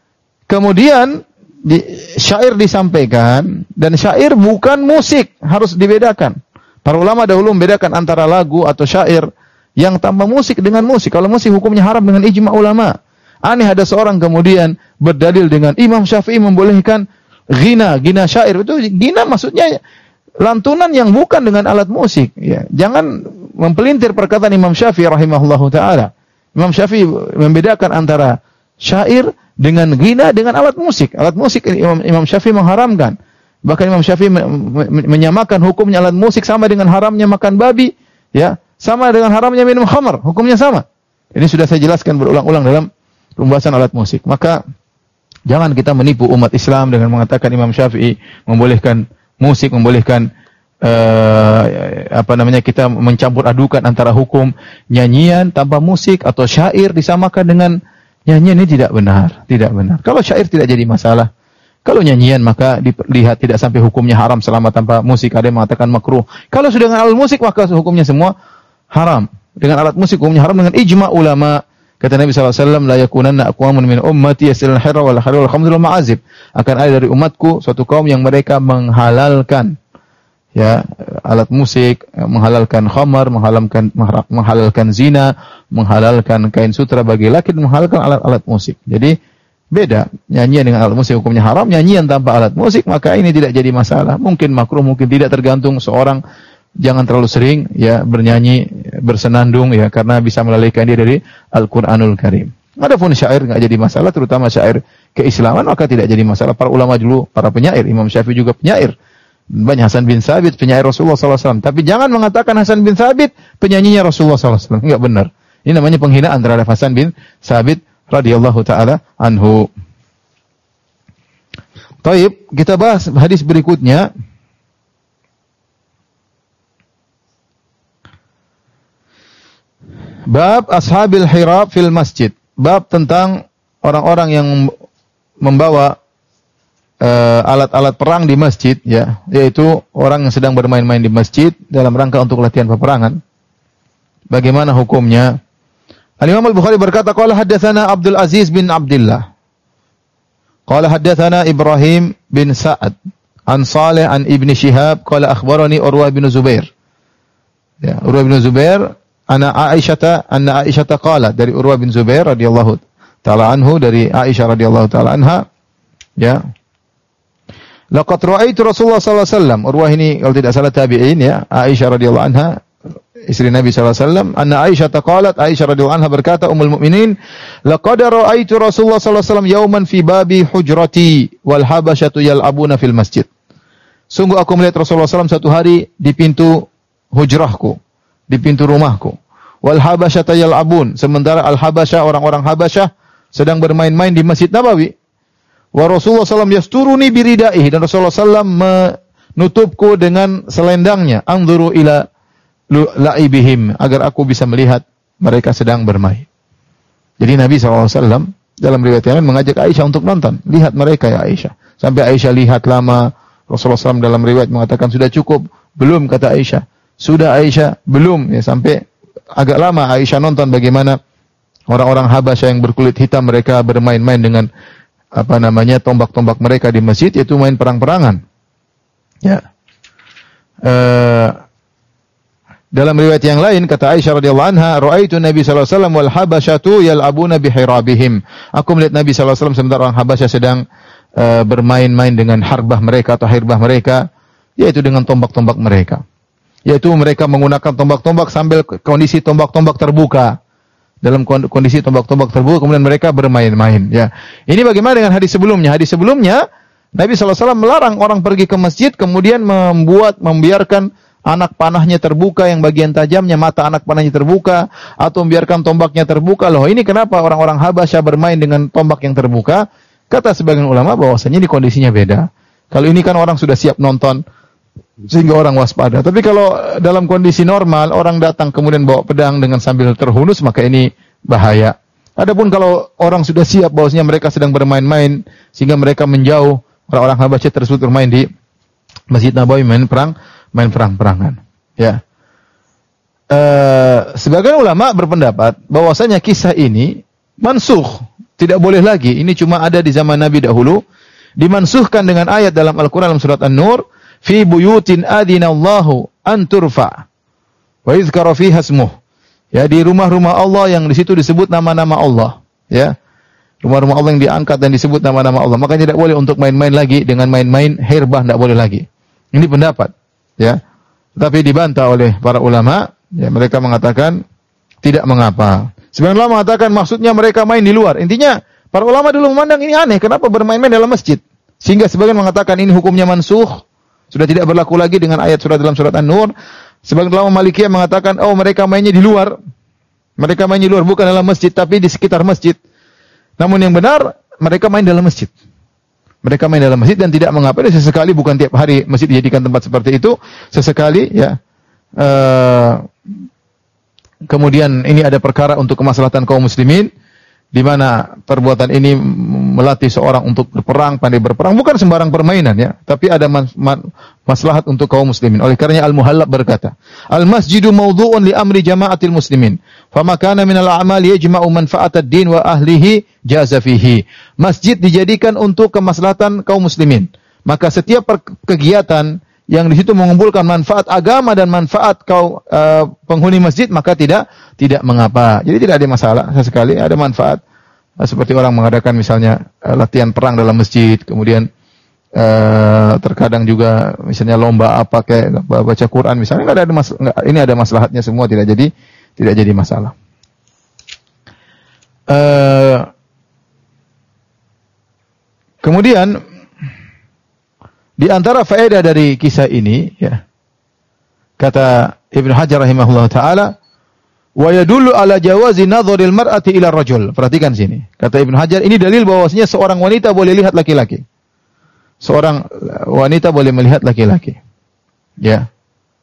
[SPEAKER 1] Kemudian di, syair disampaikan dan syair bukan musik, harus dibedakan. Para ulama dahulu membedakan antara lagu atau syair yang tanpa musik dengan musik. Kalau musik hukumnya haram dengan ijma ulama. Aneh ada seorang kemudian berdalil dengan Imam Syafi'i membolehkan ghina, ghina syair. Itu ghina maksudnya lantunan yang bukan dengan alat musik. Ya, jangan mempelintir perkataan Imam Syafi'i rahimahullahu taala. Imam Syafi'i membedakan antara syair dengan ghina dengan alat musik. Alat musik Imam, Imam Syafi'i mengharamkan. Bahkan Imam Syafi'i menyamakan hukumnya alat musik sama dengan haramnya makan babi, ya. Sama dengan haramnya minum khamar, hukumnya sama. Ini sudah saya jelaskan berulang-ulang dalam pembahasan alat musik. Maka jangan kita menipu umat Islam dengan mengatakan Imam Syafi'i membolehkan musik, membolehkan uh, apa namanya kita mencampur adukan antara hukum nyanyian tanpa musik atau syair disamakan dengan nyanyian, ini tidak benar, tidak benar. Kalau syair tidak jadi masalah. Kalau nyanyian maka dilihat tidak sampai hukumnya haram selama tanpa musik. Ada yang mengatakan makruh. Kalau sudah dengan alat musik maka hukumnya semua haram. Dengan alat musik hukumnya haram dengan ijma' ulama. Kata Nabi sallallahu alaihi wasallam, la yakunanna aqwamun min ummati yasilul hirra wal harira wal khamr wal ma'azib. Akan ada dari umatku suatu kaum yang mereka menghalalkan ya alat musik, menghalalkan khamar, menghalalkan menghalalkan zina, menghalalkan kain sutra bagi laki dan menghalalkan alat-alat musik. Jadi beda, nyanyian dengan alat musik hukumnya haram, nyanyian tanpa alat musik maka ini tidak jadi masalah. Mungkin makruh, mungkin tidak, tergantung seorang. Jangan terlalu sering ya bernyanyi, bersenandung ya, karena bisa melalaikan dia dari Al-Qur'anul Karim. Adapun syair enggak jadi masalah, terutama syair keislaman maka tidak jadi masalah. Para ulama dulu, para penyair, Imam Syafi'i juga penyair. Banyak Hasan bin Thabit penyair Rasulullah sallallahu alaihi wasallam. Tapi jangan mengatakan Hasan bin Thabit penyanyinya Rasulullah sallallahu alaihi wasallam. Enggak benar. Ini namanya penghinaan terhadap Hasan bin Thabit radhiyallahu taala anhu. Baik, kita bahas hadis berikutnya. Bab ashabil hirab fil masjid. Bab tentang orang-orang yang membawa uh, alat-alat perang di masjid ya, yaitu orang yang sedang bermain-main di masjid dalam rangka untuk latihan peperangan. Bagaimana hukumnya? Al-Imam Al-Bukhari berkata, qala haddatsana Abdul Aziz bin Abdullah. Qala haddatsana Ibrahim bin Sa'ad an Salih an Ibn Shihab qala akhbarani Urwah bin Zubair. Ya, Urwah bin Zubair ana Aisyah anna Aisyah qalat, dari Urwah bin Zubair radhiyallahu taala anhu, dari Aisyah radhiyallahu taala anha, ya. Laqad ra'aitu Rasulullah sallallahu alaihi wasallam. Urwah ini kalau tidak salah tabi'in ya, Aisyah radhiyallahu anha istri Nabi sallallahu alaihi wasallam. Anna Aisyah qalat, Aisyah radhiyallahu anha berkata, ummul mukminin, laqad ra'aitu Rasulullah sallallahu alaihi wasallam yauman fi babi hujrati wal habasyatu yal'abuna fil masjid. Sungguh aku melihat Rasulullah sallallahu alaihi wasallam satu hari di pintu hujrahku, di pintu rumahku. Wal habasyata yal'abun, sementara al-habasyah, orang-orang Habasyah sedang bermain-main di Masjid Nabawi. Wa Rasulullah sallallahu alaihi wasallam yasturuni biridaihi, dan Rasulullah sallallahu alaihi wasallam menutupku dengan selendangnya. Anzuru ila la'ibihim, agar aku bisa melihat mereka sedang bermain. Jadi Nabi sallallahu alaihi wasallam dalam riwayat yang lain mengajak Aisyah untuk nonton. Lihat mereka ya Aisyah. Sampai Aisyah lihat lama. Rasulullah sallallahu alaihi wasallam dalam riwayat mengatakan, sudah cukup? Belum, kata Aisyah. Sudah Aisyah? Belum. Ya, sampai agak lama Aisyah nonton bagaimana orang-orang Habasyah yang berkulit hitam mereka bermain-main dengan apa namanya tombak-tombak mereka di masjid, yaitu main perang-perangan. Ya. Uh, Dalam riwayat yang lain kata Aisyah radhiyallahu anha, ra'aitu Nabi sallallahu alaihi wasallam wal habasyatu yal'abuna bihirabihim. Aku melihat Nabi sallallahu alaihi wasallam sementara orang Habasyah sedang uh, bermain-main dengan harbah mereka atau hirbah mereka, yaitu dengan tombak-tombak mereka. Yaitu mereka menggunakan tombak-tombak sambil kondisi tombak-tombak terbuka. Dalam kondisi tombak-tombak terbuka kemudian mereka bermain-main, ya. Ini bagaimana dengan hadis sebelumnya? Hadis sebelumnya Nabi sallallahu alaihi wasallam melarang orang pergi ke masjid kemudian membuat membiarkan anak panahnya terbuka, yang bagian tajamnya mata anak panahnya terbuka, atau membiarkan tombaknya terbuka. Loh, ini kenapa orang-orang Habasyah bermain dengan tombak yang terbuka? Kata sebagian ulama bahwasanya ini kondisinya beda. Kalau ini kan orang sudah siap nonton sehingga orang waspada. Tapi kalau dalam kondisi normal orang datang kemudian bawa pedang dengan sambil terhunus, maka ini bahaya. Adapun kalau orang sudah siap bahwasanya mereka sedang bermain-main sehingga mereka menjauh, orang-orang Habasyah tersebut bermain di Masjid Nabawi, main perang main perang-perangan, ya. E, sebagian ulama berpendapat bahwasanya kisah ini mansukh, tidak boleh lagi. Ini cuma ada di zaman Nabi dahulu, dimansuhkan dengan ayat dalam Al-Qur'an dalam surat An-Nur, fi buyutin adinallahu an turfa wa yuzkara fiha ismuh. Ya, di rumah-rumah Allah yang di situ disebut nama-nama Allah, ya. Rumah-rumah Allah yang diangkat dan disebut nama-nama Allah. Maka tidak boleh untuk main-main lagi dengan main-main hirbah, tidak boleh lagi. Ini pendapat, ya. Tapi dibantah oleh para ulama, ya, mereka mengatakan tidak mengapa. Sebagian ulama mengatakan maksudnya mereka main di luar. Intinya para ulama dulu memandang ini aneh, kenapa bermain-main dalam masjid? Sehingga sebagian mengatakan ini hukumnya mansukh, sudah tidak berlaku lagi dengan ayat surat dalam surat An-Nur. Sebagian ulama Malikiyah mengatakan, oh mereka mainnya di luar. Mereka main di luar, bukan dalam masjid, tapi di sekitar masjid. Namun yang benar, mereka main dalam masjid. Mereka main dalam masjid dan tidak mengapa. Dan sesekali, bukan tiap hari masjid dijadikan tempat seperti itu. Sesekali, ya. Uh, kemudian ini ada perkara untuk kemaslahatan kaum muslimin, di mana perbuatan ini melatih seorang untuk berperang, pandai berperang, bukan sembarang permainan, ya, tapi ada mas, mas, maslahat untuk kaum muslimin. Oleh karenanya Al-Muhallab berkata, "Al-masjidu mawdu'un li amri jama'atil muslimin, fama kana minal a'mali yajma'u manfa'atad din wa ahlihi jaza fihi." Masjid dijadikan untuk kemaslahatan kaum muslimin. Maka setiap kegiatan yang di situ mengumpulkan manfaat agama dan manfaat kau uh, penghuni masjid, maka tidak tidak mengapa. Jadi tidak ada masalah, sesekali ada manfaat. Uh, seperti orang mengadakan misalnya uh, latihan perang dalam masjid, kemudian uh, terkadang juga misalnya lomba apa kayak baca Quran misalnya, enggak ada mas- enggak, ini ada maslahatnya semua, tidak jadi tidak jadi masalah. Uh, kemudian di antara faedah dari kisah ini, ya, kata Ibnu Hajar rahimahullah taala, wa yadullu ala jawazi nadharil mar'ati ila rajul. Perhatikan sini. Kata Ibnu Hajar, ini dalil bahwasanya seorang wanita boleh lihat laki-laki. Seorang wanita boleh melihat laki-laki. Ya.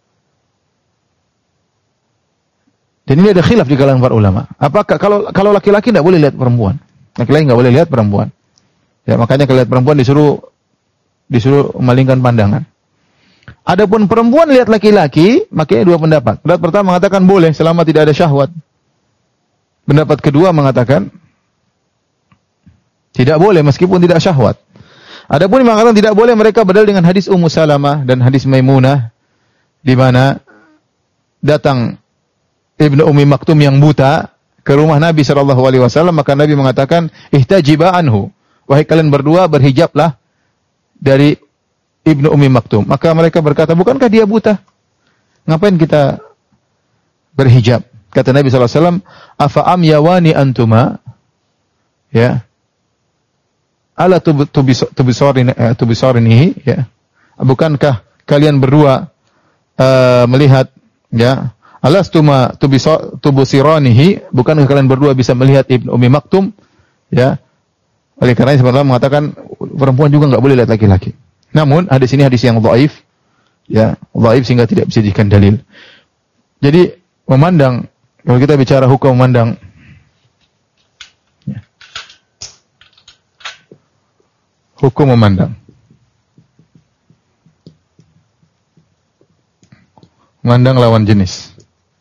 [SPEAKER 1] Dan ini ada khilaf di kalangan para ulama. Apakah kalau kalau laki-laki tidak boleh lihat perempuan? Laki-laki enggak boleh lihat perempuan. Ya, makanya kalau lihat perempuan disuruh disuruh memalingkan pandangan. Adapun perempuan lihat laki-laki, makanya dua pendapat. Pendapat pertama mengatakan boleh selama tidak ada syahwat. Pendapat kedua mengatakan tidak boleh meskipun tidak syahwat. Adapun yang mengatakan tidak boleh, mereka berdalil dengan hadis Ummu Salamah dan hadis Maimunah, di mana datang Ibnu Ummi Maktum yang buta ke rumah Nabi sallallahu alaihi wasallam, maka Nabi mengatakan, "Ihtajiba anhu." Wahai kalian berdua, berhijablah dari Ibnu Ummi Maktum. Maka mereka berkata, bukankah dia buta? Ngapain kita berhijab? Kata Nabi sallallahu alaihi wasallam, "Afa am yawani antuma?" Ya. Ala tubisorin tubisorinihi, ya. Bukankah kalian berdua uh, melihat, ya? Alastuma tubusiranihi, bukankah kalian berdua bisa melihat Ibnu Ummi Maktum? Ya. Oleh karena itu sebenarnya mengatakan perempuan juga enggak boleh lihat laki-laki. Namun hadis ini hadis yang dhaif, ya, dhaif sehingga tidak bisa dijadikan dalil. Jadi memandang, kalau kita bicara hukum memandang, ya, hukum memandang, memandang lawan jenis.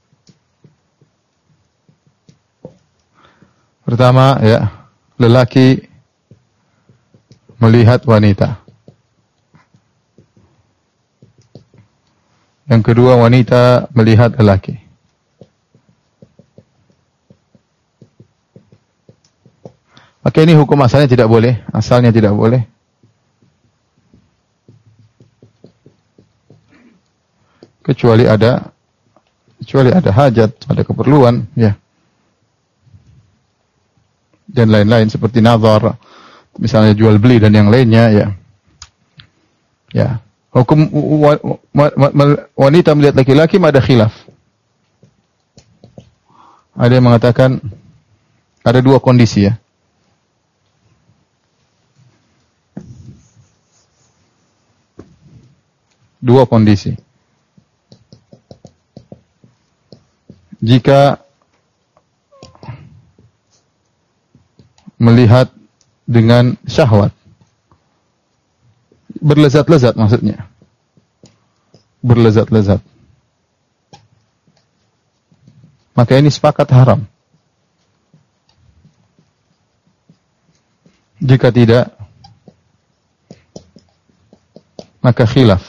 [SPEAKER 1] Pertama, ya, lelaki melihat wanita. Yang kedua, wanita melihat lelaki. Maka ini hukum asalnya tidak boleh, asalnya tidak boleh. Kecuali ada kecuali ada hajat, ada keperluan, ya. Dan lain-lain seperti nazar, misalnya jual beli dan yang lainnya, ya. Ya. Hukum wanita melihat laki-laki ada khilaf. Ada yang mengatakan ada dua kondisi, ya. Dua kondisi. Jika melihat dengan syahwat, berlezat-lezat maksudnya, berlezat-lezat, maka ini sepakat haram. Jika tidak, maka khilaf.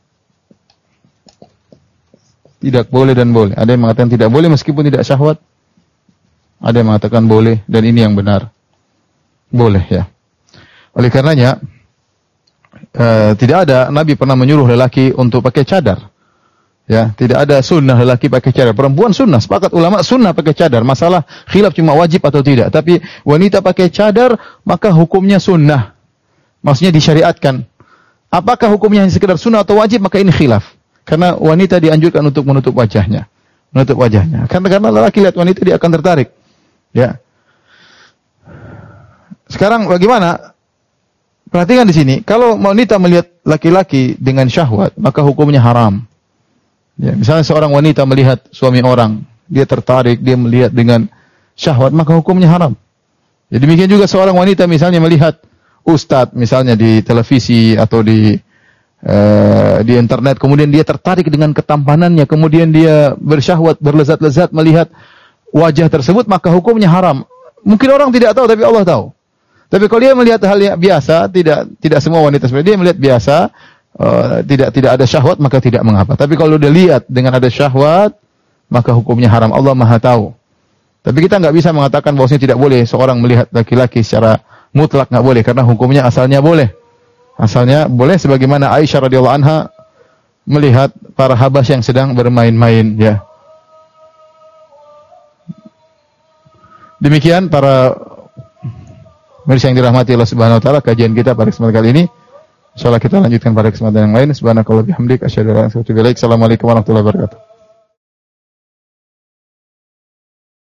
[SPEAKER 1] Tidak boleh dan boleh. Ada yang mengatakan tidak boleh meskipun tidak syahwat. Ada yang mengatakan boleh, dan ini yang benar. Boleh, ya. Oleh karenanya, uh, tidak ada, Nabi pernah menyuruh lelaki untuk pakai cadar. Ya, tidak ada sunnah lelaki pakai cadar. Perempuan sunnah, sepakat ulama sunnah pakai cadar. Masalah khilaf cuma wajib atau tidak. Tapi wanita pakai cadar, maka hukumnya sunnah. Maksudnya disyariatkan. Apakah hukumnya hanya sekedar sunnah atau wajib, maka ini khilaf. Karena wanita dianjurkan untuk menutup wajahnya. Menutup wajahnya. Karena, karena lelaki lihat wanita, dia akan tertarik. Ya. Sekarang bagaimana perhatikan di sini, kalau wanita melihat laki-laki dengan syahwat, maka hukumnya haram. Ya, misalnya seorang wanita melihat suami orang, dia tertarik, dia melihat dengan syahwat, maka hukumnya haram. Ya, demikian juga seorang wanita misalnya melihat ustadz, misalnya di televisi atau di uh, di internet, kemudian dia tertarik dengan ketampanannya, kemudian dia bersyahwat, berlezat-lezat melihat wajah tersebut, maka hukumnya haram. Mungkin orang tidak tahu, tapi Allah tahu. Tapi kalau dia melihat hal yang biasa, tidak tidak semua wanita seperti dia melihat biasa, uh, tidak tidak ada syahwat, maka tidak mengapa. Tapi kalau dia lihat dengan ada syahwat, maka hukumnya haram. Allah Maha tahu. Tapi kita nggak bisa mengatakan bahwasanya tidak boleh seorang melihat laki-laki secara mutlak, nggak boleh, karena hukumnya asalnya boleh. Asalnya boleh, sebagaimana Aisyah radhiyallahu anha melihat para habas yang sedang bermain-main, ya. Demikian para pemirsa yang dirahmati Allah Subhanahu wa taala, kajian kita pada kesempatan kali ini. Insyaallah kita lanjutkan pada kesempatan yang lain. Subhanakallah bihamdik asyhadu an la ilaha illa anta astaghfiruka wa atubu ilaik. Assalamualaikum warahmatullahi wabarakatuh.